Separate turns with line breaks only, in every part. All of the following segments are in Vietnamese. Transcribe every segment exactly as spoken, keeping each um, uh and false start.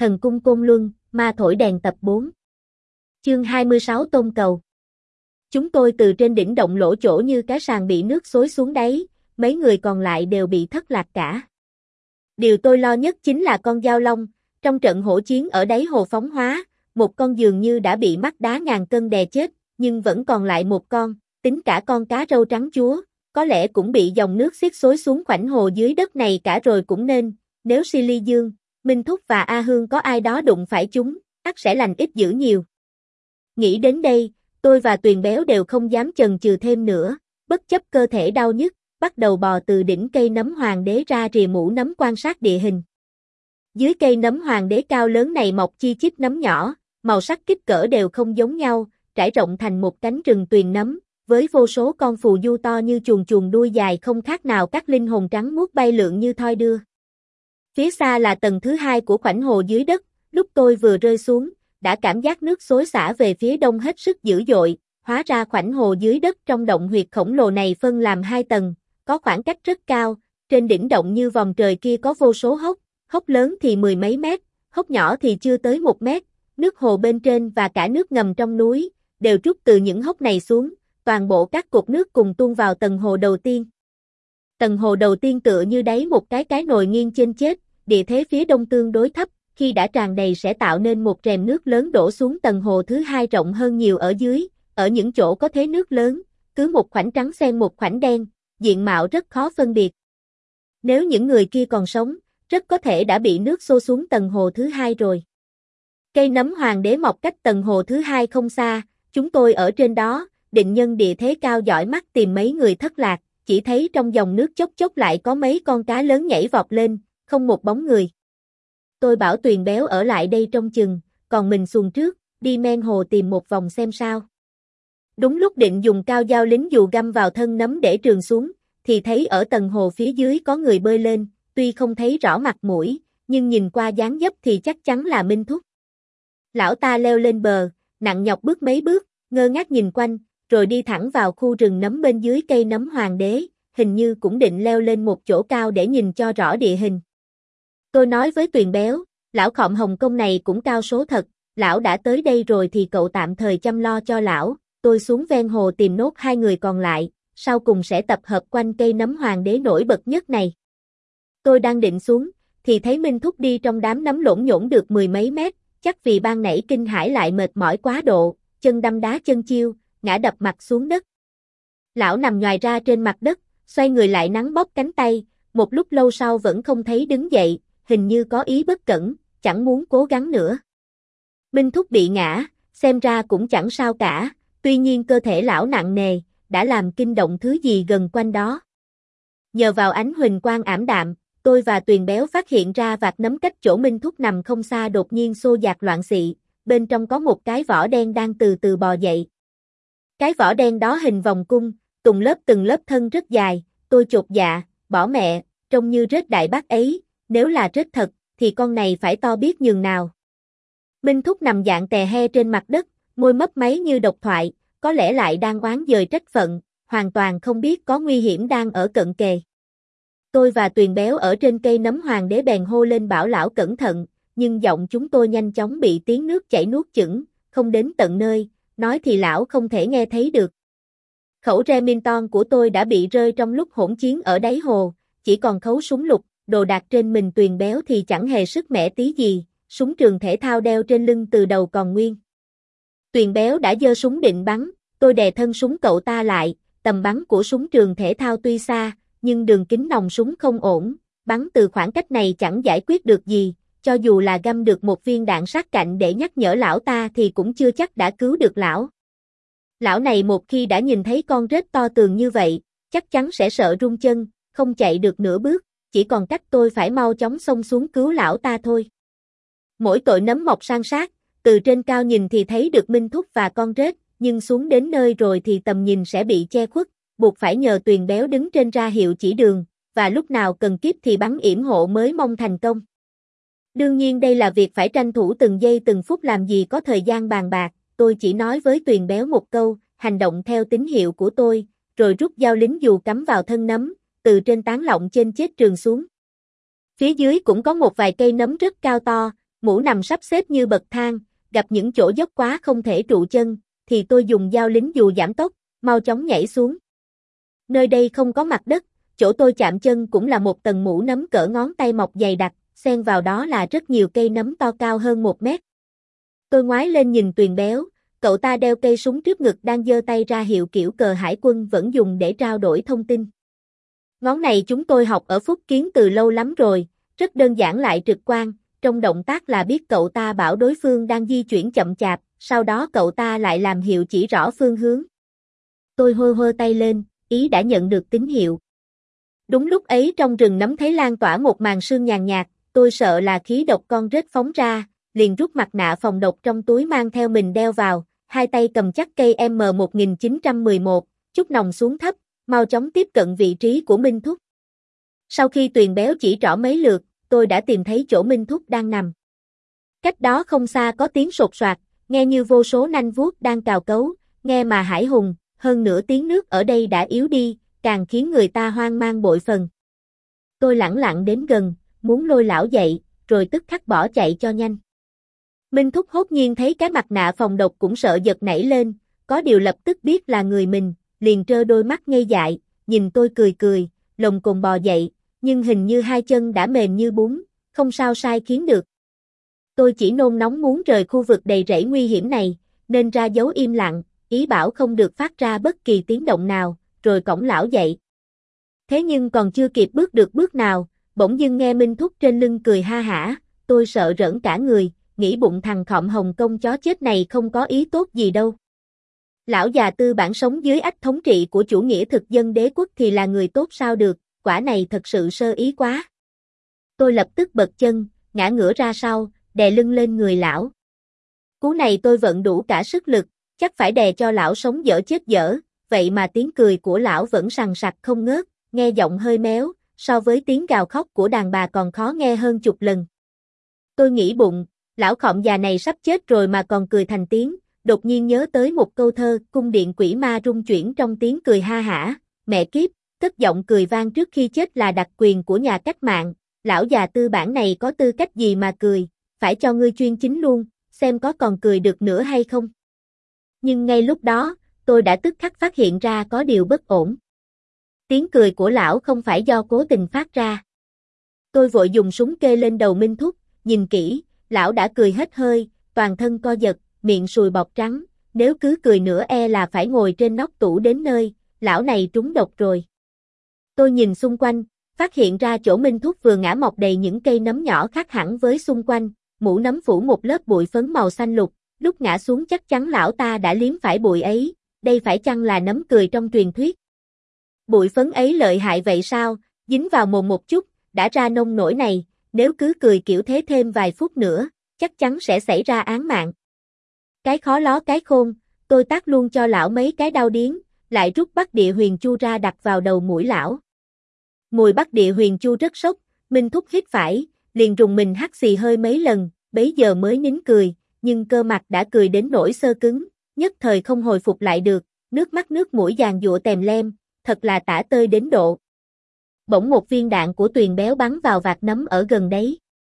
Thần cung Côn Luân, ma thổi đèn tập bốn. Chương hai mươi sáu Tôn cầu. Chúng tôi từ trên đỉnh động lỗ chỗ như cái sàn bị nước xối xuống đáy, mấy người còn lại đều bị thất lạc cả. Điều tôi lo nhất chính là con dao long, trong trận hỗn chiến ở đáy hồ phóng hóa, một con dường như đã bị mắt đá ngàn cân đè chết, nhưng vẫn còn lại một con, tính cả con cá râu trắng chúa, có lẽ cũng bị dòng nước xiết xối xuống khoảnh hồ dưới đất này cả rồi cũng nên, nếu Silly Dương, Minh Thúc và A Hương có ai đó đụng phải chúng, ắt sẽ lành ít dữ nhiều. Nghĩ đến đây, tôi và Tuyền Béo đều không dám chần chừ thêm nữa, bất chấp cơ thể đau nhức, bắt đầu bò từ đỉnh cây nấm hoàng đế ra rìa mũ nấm quan sát địa hình. Dưới cây nấm hoàng đế cao lớn này mọc chi chít nấm nhỏ, màu sắc kích cỡ đều không giống nhau, trải rộng thành một cánh rừng tuyền nấm, với vô số con phù du to như chuồn chuồn đuôi dài không khác nào các linh hồn trắng muốt bay lượn như thoi đưa. Phía xa là tầng thứ hai của khoảnh hồ dưới đất, lúc tôi vừa rơi xuống, đã cảm giác nước xối xả về phía đông hết sức dữ dội, hóa ra khoảnh hồ dưới đất trong động huyệt khổng lồ này phân làm hai tầng, có khoảng cách rất cao, trên đỉnh động như vòng trời kia có vô số hốc, hốc lớn thì mười mấy mét, hốc nhỏ thì chưa tới một mét, nước hồ bên trên và cả nước ngầm trong núi, đều trút từ những hốc này xuống, toàn bộ các cột nước cùng tuôn vào tầng hồ đầu tiên. Tầng hồ đầu tiên tựa như đáy một cái cái nồi nghiêng trên chết, địa thế phía đông tương đối thấp, khi đã tràn đầy sẽ tạo nên một rèm nước lớn đổ xuống tầng hồ thứ hai rộng hơn nhiều ở dưới, ở những chỗ có thế nước lớn, cứ một khoảnh trắng xen một khoảnh đen, diện mạo rất khó phân biệt. Nếu những người kia còn sống, rất có thể đã bị nước xô xuống tầng hồ thứ hai rồi. Cây nấm hoàng đế mọc cách tầng hồ thứ hai không xa, chúng tôi ở trên đó, định nhân địa thế cao dõi mắt tìm mấy người thất lạc, chỉ thấy trong dòng nước chốc chốc lại có mấy con cá lớn nhảy vọt lên, không một bóng người. Tôi bảo Tuyền Béo ở lại đây trông chừng, còn mình xuồng trước, đi men hồ tìm một vòng xem sao. Đúng lúc định dùng cao dao lính dù găm vào thân nấm để trường xuống, thì thấy ở tầng hồ phía dưới có người bơi lên, tuy không thấy rõ mặt mũi, nhưng nhìn qua dáng dấp thì chắc chắn là Minh Thúc. Lão ta leo lên bờ, nặng nhọc bước mấy bước, ngơ ngác nhìn quanh, rồi đi thẳng vào khu rừng nấm bên dưới cây nấm hoàng đế, hình như cũng định leo lên một chỗ cao để nhìn cho rõ địa hình. Tôi nói với Tuyền Béo, lão khọm Hồng Kông này cũng cao số thật, lão đã tới đây rồi thì cậu tạm thời chăm lo cho lão, tôi xuống ven hồ tìm nốt hai người còn lại, sau cùng sẽ tập hợp quanh cây nấm hoàng đế nổi bật nhất này. Tôi đang định xuống, thì thấy Minh Thúc đi trong đám nấm lổn nhổn được mười mấy mét, chắc vì ban nãy kinh hãi lại mệt mỏi quá độ, chân đâm đá chân chiêu, ngã đập mặt xuống đất. Lão nằm nhoài ra trên mặt đất, xoay người lại nắn bóp cánh tay, một lúc lâu sau vẫn không thấy đứng dậy, hình như có ý bất cẩn, chẳng muốn cố gắng nữa. Minh Thúc bị ngã, xem ra cũng chẳng sao cả, tuy nhiên cơ thể lão nặng nề, đã làm kinh động thứ gì gần quanh đó. Nhờ vào ánh huỳnh quang ảm đạm, tôi và Tuyền Béo phát hiện ra vạt nấm cách chỗ Minh Thúc nằm không xa đột nhiên xô dạt loạn xị, bên trong có một cái vỏ đen đang từ từ bò dậy. Cái vỏ đen đó hình vòng cung, tùng lớp từng lớp thân rất dài, tôi chột dạ, bỏ mẹ, trông như rết đại bác ấy, nếu là rết thật, thì con này phải to biết nhường nào. Minh Thúc nằm dạng tè he trên mặt đất, môi mấp máy như độc thoại, có lẽ lại đang oán dời trách phận, hoàn toàn không biết có nguy hiểm đang ở cận kề. Tôi và Tuyền Béo ở trên cây nấm hoàng đế bèn hô lên bảo lão cẩn thận, nhưng giọng chúng tôi nhanh chóng bị tiếng nước chảy nuốt chửng, không đến tận nơi, nói thì lão không thể nghe thấy được. Khẩu Remington của tôi đã bị rơi trong lúc hỗn chiến ở đáy hồ, chỉ còn khấu súng lục, đồ đạc trên mình Tuyền Béo thì chẳng hề sức mẻ tí gì, súng trường thể thao đeo trên lưng từ đầu còn nguyên. Tuyền Béo đã giơ súng định bắn, tôi đè thân súng cậu ta lại, tầm bắn của súng trường thể thao tuy xa, nhưng đường kính nòng súng không ổn, bắn từ khoảng cách này chẳng giải quyết được gì, cho dù là găm được một viên đạn sát cạnh để nhắc nhở lão ta thì cũng chưa chắc đã cứu được lão. Lão này một khi đã nhìn thấy con rết to tường như vậy, chắc chắn sẽ sợ run chân, không chạy được nửa bước, chỉ còn cách tôi phải mau chóng xông xuống cứu lão ta thôi. Mỗi tội nấm mọc san sát, từ trên cao nhìn thì thấy được Minh Thúc và con rết, nhưng xuống đến nơi rồi thì tầm nhìn sẽ bị che khuất, buộc phải nhờ Tuyền Béo đứng trên ra hiệu chỉ đường, và lúc nào cần kíp thì bắn yểm hộ mới mong thành công. Đương nhiên đây là việc phải tranh thủ từng giây từng phút làm gì có thời gian bàn bạc, tôi chỉ nói với Tuyền Béo một câu, hành động theo tín hiệu của tôi, rồi rút dao lính dù cắm vào thân nấm, từ trên tán lọng trên chết trường xuống. Phía dưới cũng có một vài cây nấm rất cao to, Mũ nằm sắp xếp như bậc thang, gặp những chỗ dốc quá không thể trụ chân, thì tôi dùng dao lính dù giảm tốc, mau chóng nhảy xuống. Nơi đây không có mặt đất, chỗ tôi chạm chân cũng là một tầng mũ nấm cỡ ngón tay mọc dày đặc, xen vào đó là rất nhiều cây nấm to cao hơn một mét. Tôi ngoái lên nhìn Tuyền béo, cậu ta đeo cây súng trước ngực đang giơ tay ra hiệu kiểu cờ hải quân vẫn dùng để trao đổi thông tin. Ngón này chúng tôi học ở Phúc Kiến từ lâu lắm rồi, rất đơn giản lại trực quan, trong động tác là biết cậu ta bảo đối phương đang di chuyển chậm chạp, sau đó cậu ta lại làm hiệu chỉ rõ phương hướng. Tôi hơ hơ tay lên, ý đã nhận được tín hiệu. Đúng lúc ấy trong rừng nấm thấy lan tỏa một màn sương nhàn nhạt, tôi sợ là khí độc con rết phóng ra, liền rút mặt nạ phòng độc trong túi mang theo mình đeo vào, hai tay cầm chắc cây M một nghìn chín trăm mười một, chút nòng xuống thấp, mau chóng tiếp cận vị trí của Minh Thúc. Sau khi Tuyền béo chỉ trỏ mấy lượt, tôi đã tìm thấy chỗ Minh Thúc đang nằm. Cách đó không xa có tiếng sột soạt, nghe như vô số nanh vuốt đang cào cấu, nghe mà hãi hùng, hơn nữa tiếng nước ở đây đã yếu đi, càng khiến người ta hoang mang bội phần. Tôi lẳng lặng đến gần, muốn lôi lão dậy, rồi tức khắc bỏ chạy cho nhanh. Minh Thúc hốt nhiên thấy cái mặt nạ phòng độc cũng sợ giật nảy lên, có điều lập tức biết là người mình, liền trơ đôi mắt ngây dại, nhìn tôi cười cười, lồng cồn bò dậy, nhưng hình như hai chân đã mềm như bún, không sao sai khiến được. Tôi chỉ nôn nóng muốn rời khu vực đầy rẫy nguy hiểm này, nên ra dấu im lặng, ý bảo không được phát ra bất kỳ tiếng động nào, rồi cõng lão dậy. Thế nhưng còn chưa kịp bước được bước nào, bỗng dưng nghe Minh Thúc trên lưng cười ha hả, tôi sợ rỡn cả người, nghĩ bụng thằng khọm Hồng Kông chó chết này không có ý tốt gì đâu. Lão già tư bản sống dưới ách thống trị của chủ nghĩa thực dân đế quốc thì là người tốt sao được, quả này thật sự sơ ý quá. Tôi lập tức bật chân, ngã ngửa ra sau, đè lưng lên người lão. Cú này tôi vận đủ cả sức lực, chắc phải đè cho lão sống dở chết dở, vậy mà tiếng cười của lão vẫn sằng sặc không ngớt, nghe giọng hơi méo, so với tiếng gào khóc của đàn bà còn khó nghe hơn chục lần. Tôi nghĩ bụng, lão khọm già này sắp chết rồi mà còn cười thành tiếng, đột nhiên nhớ tới một câu thơ, cung điện quỷ ma rung chuyển trong tiếng cười ha hả, mẹ kiếp, cất giọng cười vang trước khi chết là đặc quyền của nhà cách mạng, lão già tư bản này có tư cách gì mà cười, phải cho ngươi chuyên chính luôn, xem có còn cười được nữa hay không. Nhưng ngay lúc đó, tôi đã tức khắc phát hiện ra có điều bất ổn. Tiếng cười của lão không phải do cố tình phát ra. Tôi vội dùng súng kê lên đầu Minh Thúc, nhìn kỹ, lão đã cười hết hơi, toàn thân co giật, miệng sùi bọt trắng, nếu cứ cười nữa e là phải ngồi trên nóc tủ đến nơi, lão này trúng độc rồi. Tôi nhìn xung quanh, phát hiện ra chỗ Minh Thúc vừa ngã mọc đầy những cây nấm nhỏ khác hẳn với xung quanh, mũ nấm phủ một lớp bụi phấn màu xanh lục, lúc ngã xuống chắc chắn lão ta đã liếm phải bụi ấy, đây phải chăng là nấm cười trong truyền thuyết. Bụi phấn ấy lợi hại vậy sao, dính vào mồm một chút, đã ra nông nổi này, nếu cứ cười kiểu thế thêm vài phút nữa, chắc chắn sẽ xảy ra án mạng. Cái khó ló cái khôn, tôi tát luôn cho lão mấy cái đau điếng, lại rút Bắc Địa Huyền Chu ra đặt vào đầu mũi lão. Mùi Bắc Địa Huyền Chu rất sốc, Minh Thúc hít phải, liền rùng mình hắt xì hơi mấy lần, bấy giờ mới nín cười, nhưng cơ mặt đã cười đến nỗi xơ cứng, nhất thời không hồi phục lại được, nước mắt nước mũi giàn giụa tèm lem, thật là tả tơi đến độ. Bỗng một viên đạn của Tuyền béo bắn vào vạt nấm ở gần đấy.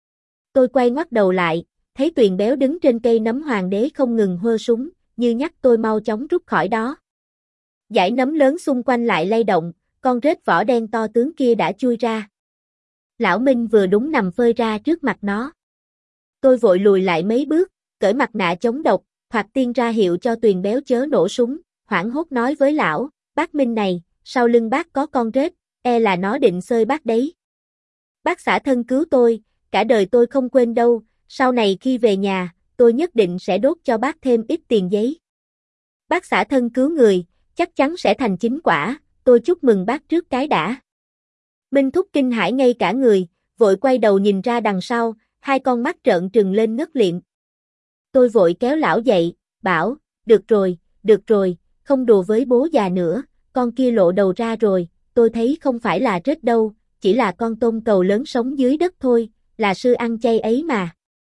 Tôi quay ngoắt đầu lại, thấy Tuyền béo đứng trên cây nấm hoàng đế không ngừng hơ súng, như nhắc tôi mau chóng rút khỏi đó. Dải nấm lớn xung quanh lại lay động, con rết vỏ đen to tướng kia đã chui ra. Lão Minh vừa đúng nằm phơi ra trước mặt nó. Tôi vội lùi lại mấy bước, cởi mặt nạ chống độc, thoạt tiên ra hiệu cho Tuyền béo chớ nổ súng, hoảng hốt nói với lão, bác Minh này, sau lưng bác có con rết, e là nó định xơi bác đấy. Bác xả thân cứu tôi, cả đời tôi không quên đâu, sau này khi về nhà, tôi nhất định sẽ đốt cho bác thêm ít tiền giấy. Bác xả thân cứu người, chắc chắn sẽ thành chính quả, tôi chúc mừng bác trước cái đã. Minh Thúc kinh hãi ngay cả người, vội quay đầu nhìn ra đằng sau, hai con mắt trợn trừng lên ngất liệm. Tôi vội kéo lão dậy, bảo, được rồi, được rồi, không đùa với bố già nữa, con kia lộ đầu ra rồi, tôi thấy không phải là rết đâu, chỉ là con tôm cầu lớn sống dưới đất thôi, là sư ăn chay ấy mà.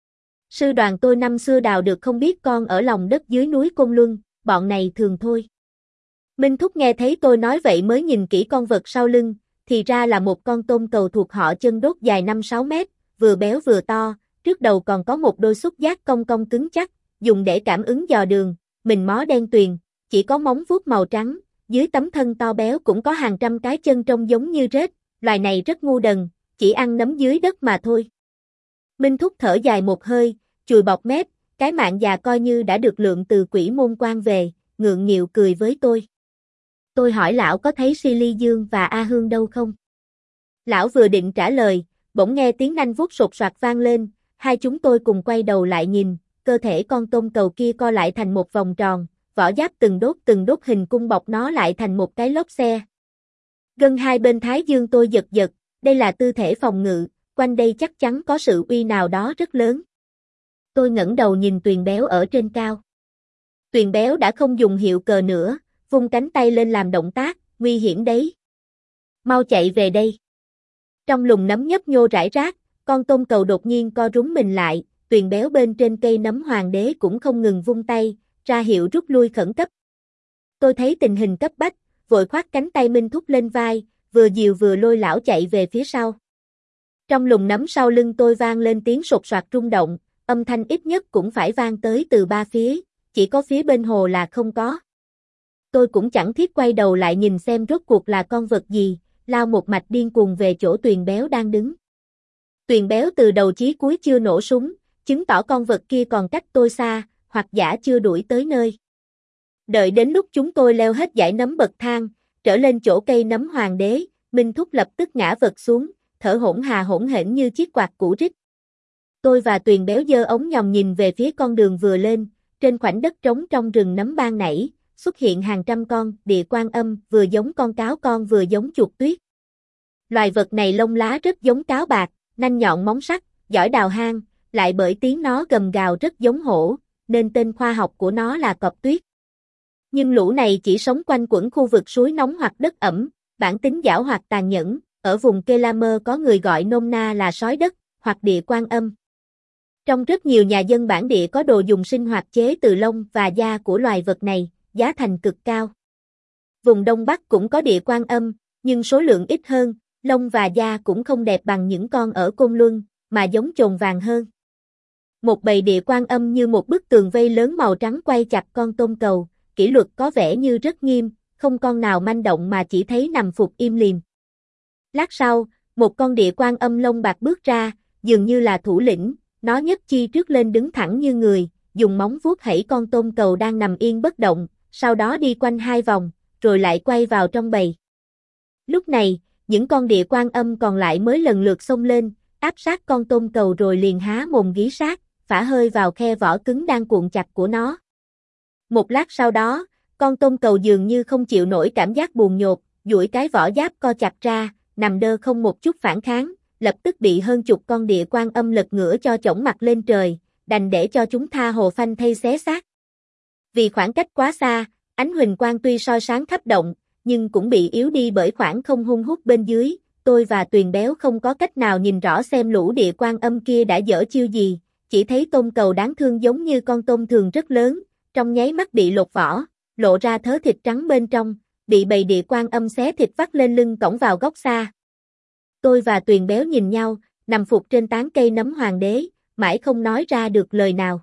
Sư đoàn tôi năm xưa đào được không biết con ở lòng đất dưới núi Côn Luân, bọn này thường thôi. Minh Thúc nghe thấy tôi nói vậy mới nhìn kỹ con vật sau lưng, thì ra là một con tôm cầu thuộc họ chân đốt dài năm sáu mét, vừa béo vừa to, trước đầu còn có một đôi xúc giác cong cong cứng chắc, dùng để cảm ứng dò đường, mình mó đen tuyền, chỉ có móng vuốt màu trắng, dưới tấm thân to béo cũng có hàng trăm cái chân trông giống như rết, loài này rất ngu đần, chỉ ăn nấm dưới đất mà thôi. Minh Thúc thở dài một hơi, chùi bọt mép, cái mạng già coi như đã được lượng từ quỷ môn quan về, ngượng nghịu cười với tôi. Tôi hỏi lão có thấy Silly Dương và A Hương đâu không? Lão vừa định trả lời, bỗng nghe tiếng nanh vuốt sột soạt vang lên, hai chúng tôi cùng quay đầu lại nhìn, cơ thể con tôm cầu kia co lại thành một vòng tròn, vỏ giáp từng đốt từng đốt hình cung bọc nó lại thành một cái lốp xe. Gân hai bên thái dương tôi giật giật, đây là tư thể phòng ngự, quanh đây chắc chắn có sự uy nào đó rất lớn. Tôi ngẩng đầu nhìn Tuyền Béo ở trên cao. Tuyền Béo đã không dùng hiệu cờ nữa, vung cánh tay lên làm động tác, nguy hiểm đấy. Mau chạy về đây. Trong lùm nấm nhấp nhô rải rác, con tôm cầu đột nhiên co rúm mình lại, Tuyền Béo bên trên cây nấm hoàng đế cũng không ngừng vung tay, ra hiệu rút lui khẩn cấp. Tôi thấy tình hình cấp bách, vội khoác cánh tay Minh Thúc lên vai, vừa dìu vừa lôi lão chạy về phía sau. Trong lùm nấm sau lưng tôi vang lên tiếng sột soạt rung động, âm thanh ít nhất cũng phải vang tới từ ba phía, chỉ có phía bên hồ là không có. Tôi cũng chẳng thiết quay đầu lại nhìn xem rốt cuộc là con vật gì, lao một mạch điên cuồng về chỗ Tuyền Béo đang đứng. Tuyền Béo từ đầu chí cuối chưa nổ súng, chứng tỏ con vật kia còn cách tôi xa, hoặc giả chưa đuổi tới nơi. Đợi đến lúc chúng tôi leo hết dãy nấm bậc thang, trở lên chỗ cây nấm hoàng đế, Minh Thúc lập tức ngã vật xuống, thở hổn hà hổn hển như chiếc quạt cũ rích. Tôi và Tuyền Béo giơ ống nhòm nhìn về phía con đường vừa lên, trên khoảnh đất trống trong rừng nấm ban nảy, xuất hiện hàng trăm con địa quan âm, vừa giống con cáo con vừa giống chuột tuyết. Loài vật này lông lá rất giống cáo bạc, nanh nhọn móng sắc, giỏi đào hang, lại bởi tiếng nó gầm gào rất giống hổ, nên tên khoa học của nó là cọp tuyết. Nhưng lũ này chỉ sống quanh quẩn khu vực suối nóng hoặc đất ẩm, bản tính giảo hoạt tàn nhẫn, ở vùng Kelamer có người gọi nôm na là sói đất, hoặc địa quan âm. Trong rất nhiều nhà dân bản địa có đồ dùng sinh hoạt chế từ lông và da của loài vật này, giá thành cực cao. Vùng Đông Bắc cũng có địa quan âm, nhưng số lượng ít hơn, lông và da cũng không đẹp bằng những con ở Côn Luân, mà giống chồn vàng hơn. Một bầy địa quan âm như một bức tường vây lớn màu trắng quay chặt con tôm cầu, kỷ luật có vẻ như rất nghiêm, không con nào manh động mà chỉ thấy nằm phục im lìm. Lát sau, một con địa quan âm lông bạc bước ra, dường như là thủ lĩnh, nó nhấc chi trước lên đứng thẳng như người, dùng móng vuốt hẫy con tôm cầu đang nằm yên bất động, sau đó đi quanh hai vòng, rồi lại quay vào trong bầy. Lúc này, những con địa quan âm còn lại mới lần lượt xông lên, áp sát con tôm cầu rồi liền há mồm gí sát, phả hơi vào khe vỏ cứng đang cuộn chặt của nó. Một lát sau đó, con tôm cầu dường như không chịu nổi cảm giác buồn nhột, duỗi cái vỏ giáp co chặt ra, nằm đơ không một chút phản kháng, lập tức bị hơn chục con địa quan âm lật ngửa cho chổng mặt lên trời, đành để cho chúng tha hồ phanh thây xé xác. Vì khoảng cách quá xa, ánh huỳnh quang tuy soi sáng khắp động, nhưng cũng bị yếu đi bởi khoảng không hun hút bên dưới, tôi và Tuyền Béo không có cách nào nhìn rõ xem lũ địa quan âm kia đã dở chiêu gì, chỉ thấy tôm cầu đáng thương giống như con tôm thường rất lớn, trong nháy mắt bị lột vỏ, lộ ra thớ thịt trắng bên trong, bị bầy địa quan âm xé thịt vắt lên lưng cõng vào góc xa. Tôi và Tuyền Béo nhìn nhau, nằm phục trên tán cây nấm hoàng đế, mãi không nói ra được lời nào.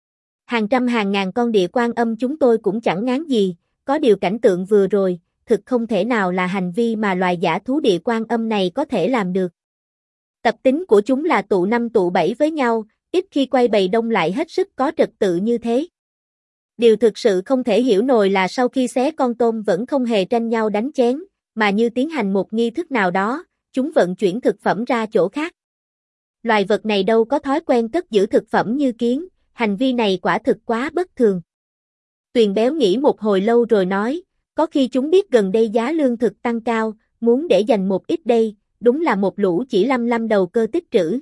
Hàng trăm hàng ngàn con địa quan âm chúng tôi cũng chẳng ngán gì, có điều cảnh tượng vừa rồi, thực không thể nào là hành vi mà loài dã thú địa quan âm này có thể làm được. Tập tính của chúng là tụ năm tụ bảy với nhau, ít khi quay bầy đông lại hết sức có trật tự như thế. Điều thực sự không thể hiểu nổi là sau khi xé con tôm vẫn không hề tranh nhau đánh chén, mà như tiến hành một nghi thức nào đó, chúng vận chuyển thực phẩm ra chỗ khác. Loài vật này đâu có thói quen cất giữ thực phẩm như kiến, hành vi này quả thực quá bất thường. Tuyền Béo nghĩ một hồi lâu rồi nói, có khi chúng biết gần đây giá lương thực tăng cao, muốn để dành một ít đây, đúng là một lũ chỉ lăm lăm đầu cơ tích trữ.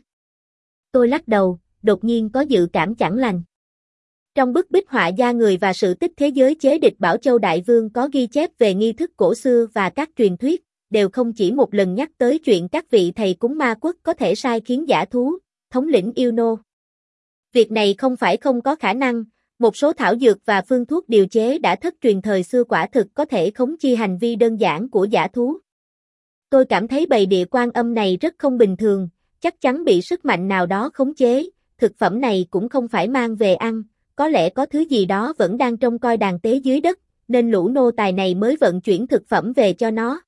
Tôi lắc đầu, đột nhiên có dự cảm chẳng lành. Trong bức bích họa gia người và sự tích thế giới chế địch Bảo Châu Đại Vương có ghi chép về nghi thức cổ xưa và các truyền thuyết, đều không chỉ một lần nhắc tới chuyện các vị thầy cúng ma quốc có thể sai khiến dã thú, thống lĩnh yêu nô. Việc này không phải không có khả năng, một số thảo dược và phương thuốc điều chế đã thất truyền thời xưa quả thực có thể khống chi hành vi đơn giản của dã thú. Tôi cảm thấy bầy địa quan âm này rất không bình thường, chắc chắn bị sức mạnh nào đó khống chế, thực phẩm này cũng không phải mang về ăn, có lẽ có thứ gì đó vẫn đang trông coi đàn tế dưới đất, nên lũ nô tài này mới vận chuyển thực phẩm về cho nó.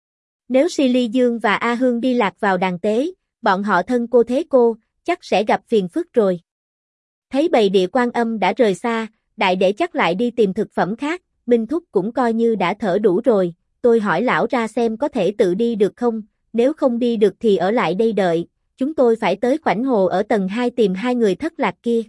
Nếu Si Ly Dương và A Hương đi lạc vào đàn tế, bọn họ thân cô thế cô, chắc sẽ gặp phiền phức rồi. Thấy bầy địa quan âm đã rời xa, đại để chắc lại đi tìm thực phẩm khác, Minh Thúc cũng coi như đã thở đủ rồi, tôi hỏi lão ra xem có thể tự đi được không, nếu không đi được thì ở lại đây đợi, chúng tôi phải tới khoảnh hồ ở tầng hai tìm hai người thất lạc kia.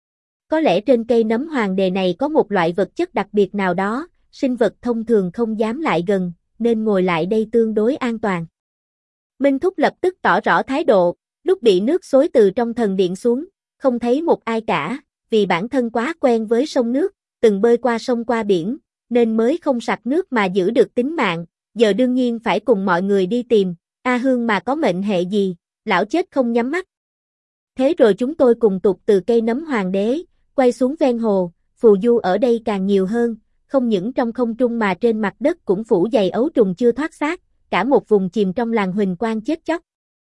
Có lẽ trên cây nấm hoàng đề này có một loại vật chất đặc biệt nào đó, sinh vật thông thường không dám lại gần, nên ngồi lại đây tương đối an toàn. Minh Thúc lập tức tỏ rõ thái độ, lúc bị nước xối từ trong thần điện xuống, không thấy một ai cả, vì bản thân quá quen với sông nước, từng bơi qua sông qua biển, nên mới không sặc nước mà giữ được tính mạng, giờ đương nhiên phải cùng mọi người đi tìm, A Hương mà có mệnh hệ gì, lão chết không nhắm mắt. Thế rồi chúng tôi cùng tụt từ cây nấm hoàng đế, quay xuống ven hồ, phù du ở đây càng nhiều hơn, không những trong không trung mà trên mặt đất cũng phủ dày ấu trùng chưa thoát xác, cả một vùng chìm trong làn huỳnh quang chết chóc.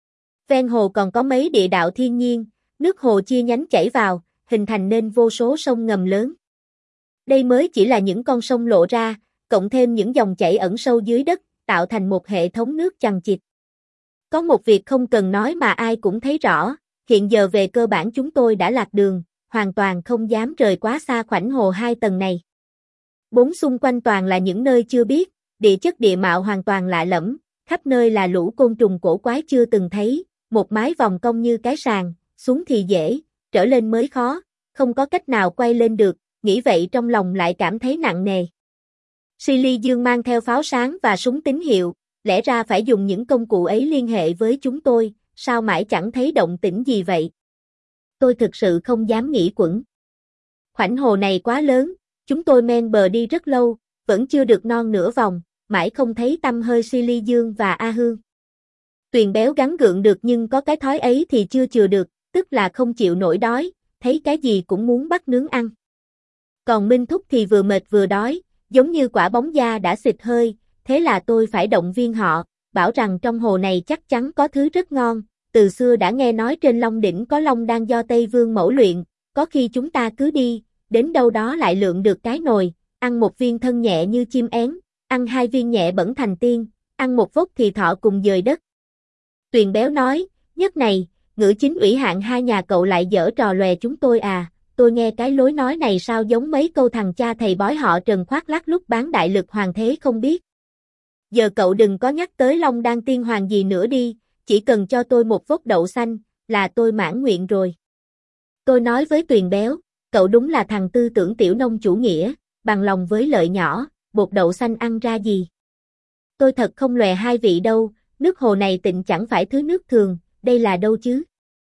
Ven hồ còn có mấy địa đạo thiên nhiên, nước hồ chia nhánh chảy vào, hình thành nên vô số sông ngầm lớn. Đây mới chỉ là những con sông lộ ra, cộng thêm những dòng chảy ẩn sâu dưới đất, tạo thành một hệ thống nước chằng chịt. Có một việc không cần nói mà ai cũng thấy rõ, hiện giờ về cơ bản chúng tôi đã lạc đường, hoàn toàn không dám rời quá xa khoảnh hồ hai tầng này. Bốn xung quanh toàn là những nơi chưa biết, địa chất địa mạo hoàn toàn lạ lẫm, khắp nơi là lũ côn trùng cổ quái chưa từng thấy, một mái vòng cong như cái sàn, xuống thì dễ, trở lên mới khó, không có cách nào quay lên được, nghĩ vậy trong lòng lại cảm thấy nặng nề. Si Ly Dương mang theo pháo sáng và súng tín hiệu, lẽ ra phải dùng những công cụ ấy liên hệ với chúng tôi, sao mãi chẳng thấy động tĩnh gì vậy? Tôi thực sự không dám nghĩ quẩn. Khoảnh hồ này quá lớn, chúng tôi men bờ đi rất lâu, vẫn chưa được non nửa vòng, mãi không thấy tăm hơi Si Ly Dương và A Hương. Tuyền béo gắng gượng được nhưng có cái thói ấy thì chưa chừa được, tức là không chịu nổi đói, thấy cái gì cũng muốn bắt nướng ăn. Còn Minh Thúc thì vừa mệt vừa đói, giống như quả bóng da đã xịt hơi, thế là tôi phải động viên họ, bảo rằng trong hồ này chắc chắn có thứ rất ngon, từ xưa đã nghe nói trên Long Đỉnh có long đan do Tây Vương mẫu luyện, có khi chúng ta cứ đi, đến đâu đó lại lượm được cái nồi, ăn một viên thân nhẹ như chim én, ăn hai viên nhẹ bẩn thành tiên, ăn một vốc thì thọ cùng dời đất. Tuyền béo nói, nhất này, ngự chính ủy hạng hai nhà cậu lại giở trò lòe chúng tôi à, tôi nghe cái lối nói này sao giống mấy câu thằng cha thầy bói họ Trần khoác lác lúc bán đại lực hoàng thế không biết. Giờ cậu đừng có nhắc tới Long Đan tiên hoàng gì nữa đi, chỉ cần cho tôi một vốc đậu xanh, là tôi mãn nguyện rồi. Tôi nói với Tuyền béo, cậu đúng là thằng tư tưởng tiểu nông chủ nghĩa, bằng lòng với lợi nhỏ, bột đậu xanh ăn ra gì. Tôi thật không lòe hai vị đâu, nước hồ này tịnh chẳng phải thứ nước thường, đây là đâu chứ.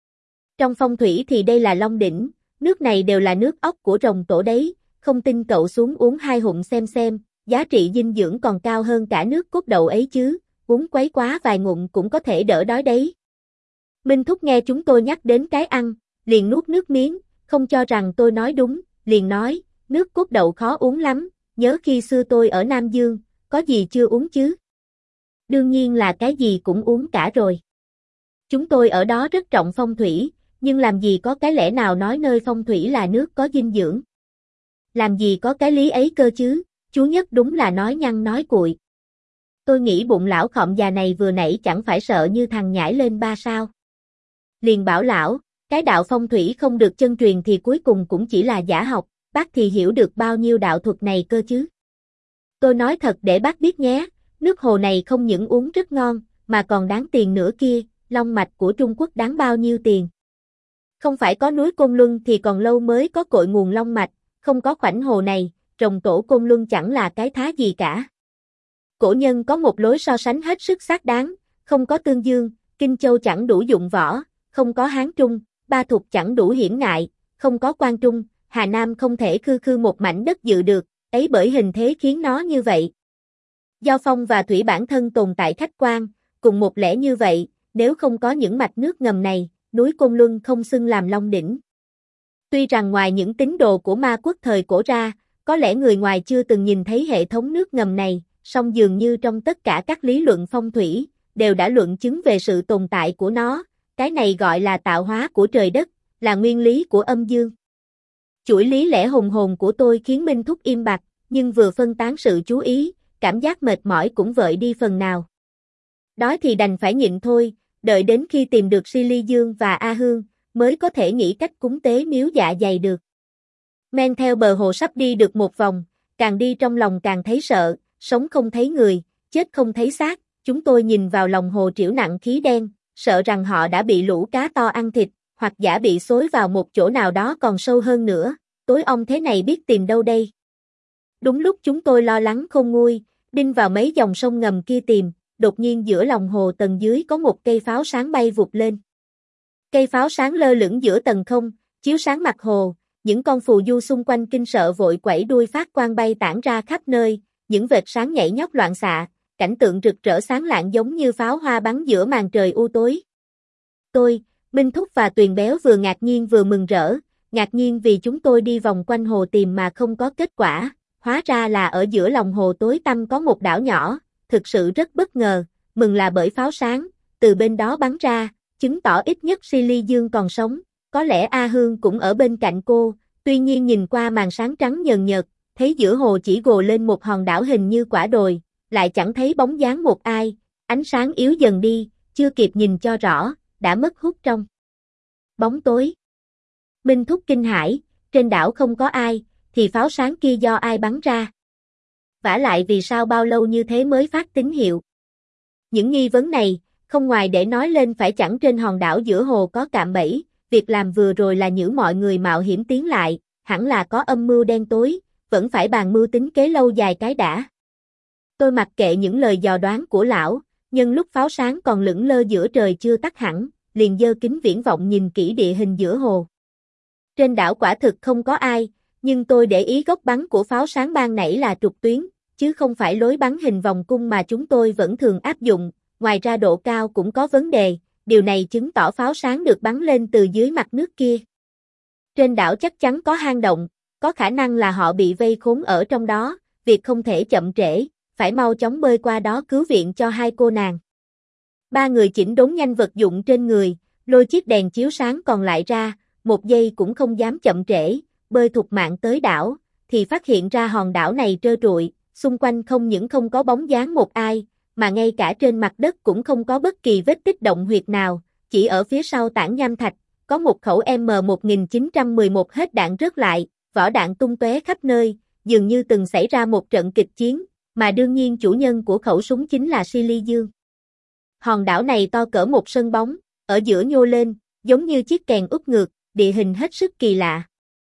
Trong phong thủy thì đây là Long Đỉnh, nước này đều là nước ốc của rồng tổ đấy, không tin cậu xuống uống hai hụm xem xem, giá trị dinh dưỡng còn cao hơn cả nước cốt đậu ấy chứ, uống quấy quá vài ngụm cũng có thể đỡ đói đấy. Minh Thúc nghe chúng tôi nhắc đến cái ăn, liền nuốt nước miếng, không cho rằng tôi nói đúng, liền nói, nước cốt đậu khó uống lắm, nhớ khi xưa tôi ở Nam Dương, có gì chưa uống chứ? Đương nhiên là cái gì cũng uống cả rồi. Chúng tôi ở đó rất trọng phong thủy, nhưng làm gì có cái lẽ nào nói nơi phong thủy là nước có dinh dưỡng. Làm gì có cái lý ấy cơ chứ, chú Nhất đúng là nói nhăng nói cuội. Tôi nghĩ bụng lão khọm già này vừa nãy chẳng phải sợ như thằng nhảy lên ba sao. Liền bảo lão, cái đạo phong thủy không được chân truyền thì cuối cùng cũng chỉ là giả học, bác thì hiểu được bao nhiêu đạo thuật này cơ chứ. Tôi nói thật để bác biết nhé, nước hồ này không những uống rất ngon, mà còn đáng tiền nữa kia, long mạch của Trung Quốc đáng bao nhiêu tiền. Không phải có núi Côn Luân thì còn lâu mới có cội nguồn long mạch, không có khoảnh hồ này, rồng tổ Côn Luân chẳng là cái thá gì cả. Cổ nhân có một lối so sánh hết sức xác đáng, không có Tương Dương, Kinh Châu chẳng đủ dụng võ, không có Hán Trung, Ba Thục chẳng đủ hiểm ngại, không có Quan Trung, Hà Nam không thể khư khư một mảnh đất dự được, ấy bởi hình thế khiến nó như vậy. Do phong và thủy bản thân tồn tại khách quan, cùng một lẽ như vậy, nếu không có những mạch nước ngầm này, núi Côn Luân không xưng làm Long Đỉnh. Tuy rằng ngoài những tín đồ của ma quốc thời cổ ra, có lẽ người ngoài chưa từng nhìn thấy hệ thống nước ngầm này, song dường như trong tất cả các lý luận phong thủy, đều đã luận chứng về sự tồn tại của nó, cái này gọi là tạo hóa của trời đất, là nguyên lý của âm dương. Chuỗi lý lẽ hùng hồn của tôi khiến Minh Thúc im bặt, nhưng vừa phân tán sự chú ý, cảm giác mệt mỏi cũng vợi đi phần nào. Đói thì đành phải nhịn thôi, đợi đến khi tìm được Si Ly Dương và A Hương, mới có thể nghĩ cách cúng tế miếu dạ dày được. Men theo bờ hồ sắp đi được một vòng, càng đi trong lòng càng thấy sợ, sống không thấy người, chết không thấy xác, chúng tôi nhìn vào lòng hồ triểu nặng khí đen, sợ rằng họ đã bị lũ cá to ăn thịt, hoặc giả bị xối vào một chỗ nào đó còn sâu hơn nữa, tối om thế này biết tìm đâu đây. Đúng lúc chúng tôi lo lắng khôn nguôi, đinh vào mấy dòng sông ngầm kia tìm, đột nhiên giữa lòng hồ tầng dưới có một cây pháo sáng bay vụt lên. Cây pháo sáng lơ lửng giữa tầng không, chiếu sáng mặt hồ, những con phù du xung quanh kinh sợ vội quẩy đuôi phát quang bay tản ra khắp nơi, những vệt sáng nhảy nhót loạn xạ, cảnh tượng rực rỡ sáng lạng giống như pháo hoa bắn giữa màn trời u tối. Tôi, Minh Thúc và Tuyền Béo vừa ngạc nhiên vừa mừng rỡ, ngạc nhiên vì chúng tôi đi vòng quanh hồ tìm mà không có kết quả, hóa ra là ở giữa lòng hồ tối tăm có một đảo nhỏ, thực sự rất bất ngờ, mừng là bởi pháo sáng, từ bên đó bắn ra, chứng tỏ ít nhất Si Ly Dương còn sống, có lẽ A Hương cũng ở bên cạnh cô, tuy nhiên nhìn qua màn sáng trắng nhờn nhợt, thấy giữa hồ chỉ gồ lên một hòn đảo hình như quả đồi, lại chẳng thấy bóng dáng một ai, ánh sáng yếu dần đi, chưa kịp nhìn cho rõ, đã mất hút trong bóng tối. Minh Thúc kinh hãi, trên đảo không có ai, thì pháo sáng kia do ai bắn ra? Vả lại vì sao bao lâu như thế mới phát tín hiệu? Những nghi vấn này, không ngoài để nói lên phải chẳng trên hòn đảo giữa hồ có cạm bẫy, việc làm vừa rồi là nhử mọi người mạo hiểm tiến lại, hẳn là có âm mưu đen tối, vẫn phải bàn mưu tính kế lâu dài cái đã. Tôi mặc kệ những lời dò đoán của lão, nhân lúc pháo sáng còn lững lơ giữa trời chưa tắt hẳn, liền giơ kính viễn vọng nhìn kỹ địa hình giữa hồ. Trên đảo quả thực không có ai, nhưng tôi để ý góc bắn của pháo sáng ban nãy là trục tuyến, chứ không phải lối bắn hình vòng cung mà chúng tôi vẫn thường áp dụng, ngoài ra độ cao cũng có vấn đề, điều này chứng tỏ pháo sáng được bắn lên từ dưới mặt nước kia. Trên đảo chắc chắn có hang động, có khả năng là họ bị vây khốn ở trong đó, việc không thể chậm trễ, phải mau chóng bơi qua đó cứu viện cho hai cô nàng. Ba người chỉnh đốn nhanh vật dụng trên người, lôi chiếc đèn chiếu sáng còn lại ra, một giây cũng không dám chậm trễ, bơi thục mạng tới đảo, thì phát hiện ra hòn đảo này trơ trụi, xung quanh không những không có bóng dáng một ai, mà ngay cả trên mặt đất cũng không có bất kỳ vết tích động huyệt nào, chỉ ở phía sau tảng nham thạch, có một khẩu M một nghìn chín trăm mười một hết đạn rớt lại, vỏ đạn tung tóe khắp nơi, dường như từng xảy ra một trận kịch chiến, mà đương nhiên chủ nhân của khẩu súng chính là Si Ly Dương. Hòn đảo này to cỡ một sân bóng, ở giữa nhô lên, giống như chiếc kèn úp ngược, địa hình hết sức kỳ lạ.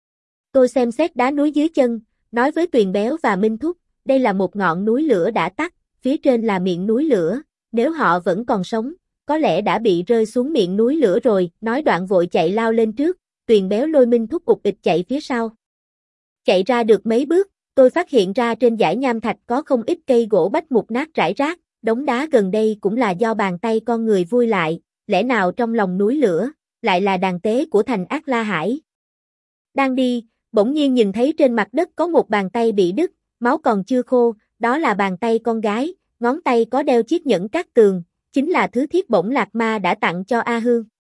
Tôi xem xét đá núi dưới chân, nói với Tuyền Béo và Minh Thúc, đây là một ngọn núi lửa đã tắt, phía trên là miệng núi lửa, nếu họ vẫn còn sống, có lẽ đã bị rơi xuống miệng núi lửa rồi, nói đoạn vội chạy lao lên trước, Tuyền Béo lôi Minh Thúc ụt ịch chạy phía sau. Chạy ra được mấy bước, tôi phát hiện ra trên dải nham thạch có không ít cây gỗ bách mục nát rải rác, đống đá gần đây cũng là do bàn tay con người vui lại, lẽ nào trong lòng núi lửa, lại là đàn tế của thành Ác La Hải. Đang đi, bỗng nhiên nhìn thấy trên mặt đất có một bàn tay bị đứt, máu còn chưa khô, đó là bàn tay con gái, ngón tay có đeo chiếc nhẫn cát tường, chính là thứ thiết bổng Lạc Ma đã tặng cho A Hương.